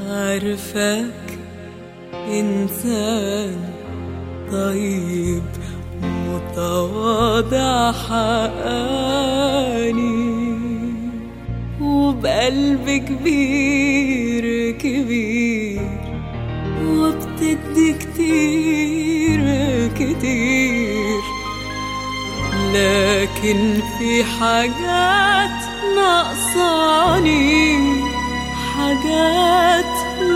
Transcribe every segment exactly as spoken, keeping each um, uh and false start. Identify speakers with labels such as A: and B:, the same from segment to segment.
A: عارفك إنسان طيب متواضع حقاني، وبقلب كبير كبير، وبتدي كتير كتير، لكن في حاجات ناقصاني، حاجات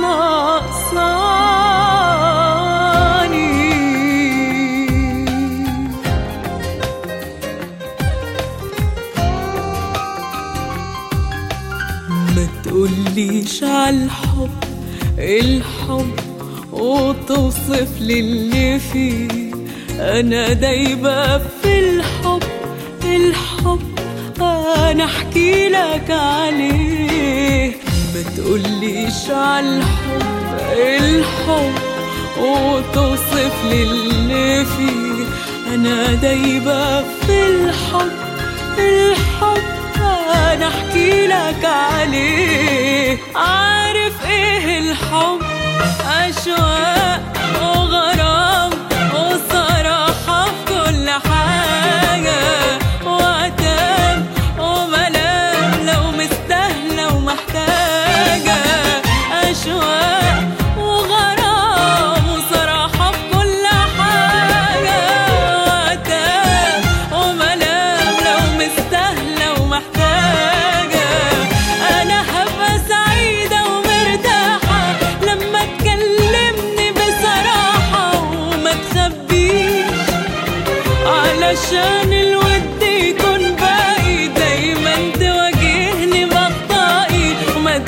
A: ناقصاني. ما تقوليش عالحب الحب وتوصف لي اللي فيه، أنا دايبة في الحب الحب أنا أحكي لك عليه. ما تقوليش عالحب الحب وتوصف لي اللي فيه، أنا دايبة في الحب الحب أنا أحكي لك عليه. عارف إيه الحب؟ أشواق وغرام وصراحة في كل حاجة، وعتاب وملام لو مستاهلة ومحتاجة. أشواق وغرام وصراحة في كل حاجة، وعتاب وملام لو مستاهلة ومحتاجة. أنا هبقى سعيدة ومرتاحة لما تكلمني بصراحة وما تخبيش، علشان الود يكون باقي دايما تواجهني بأخطائي وما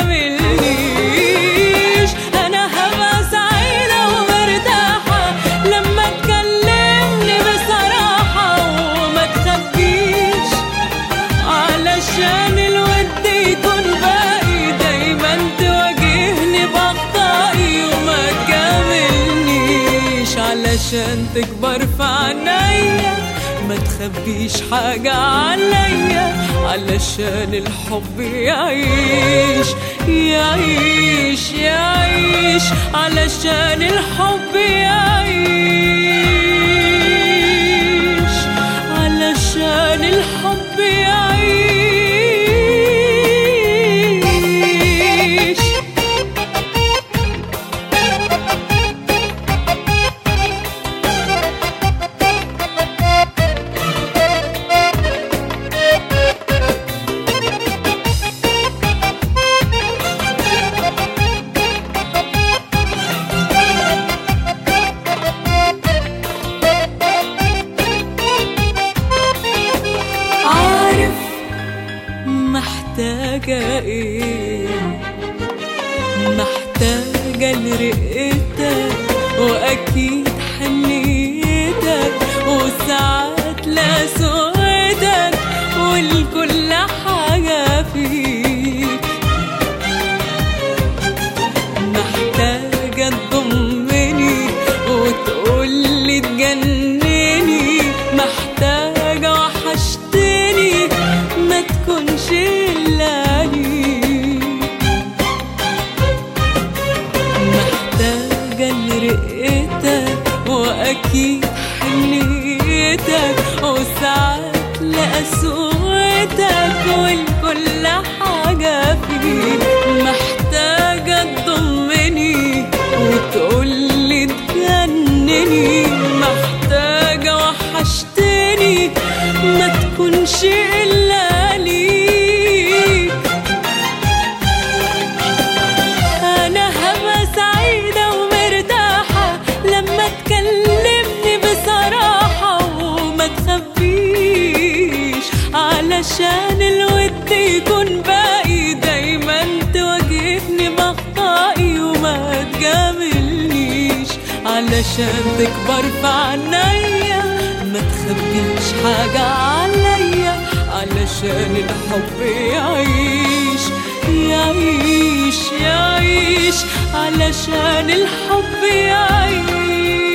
A: تجاملنيش. أنا هبقى سعيدة ومرتاحة لما تكلمني بصراحة وما تخبيش، علشان الود يكون باقي دايما تواجهني بأخطائي وما تجاملنيش، علشان تكبر في عينيا ما تخبيش حاجة عليا، علشان الحب يعيش يعيش يعيش، علشان الحب يعيش، علشان الحب يعيش. محتاجة ايه؟ محتاجة لرقتك واكيد حنيتك، وساعات لسوتك ولكل حاجة فيك. محتاجة تضمني وتقولي تجنني، محتاجة وحشتني ما تكونش إلا ليك. محتاجة لرقتك وأكيد حنيتك، وساعات لقسوتك ولكل حاجة فيك. محتاجة تضمني وتقولي تجنني، محتاجة وحشتني ما تكونش إلا ليك. أنا هبقى سعيدة ومرتاحة لما تكلمني بصراحة وما تخبيش، علشان الود يكون باقي دايما تواجهني بأخطائي وما تجاملنيش، علشان تكبر في عينيا ما تخبيش حاجة عليا، علشان الحب يعيش يعيش يعيش، علشان الحب يعيش.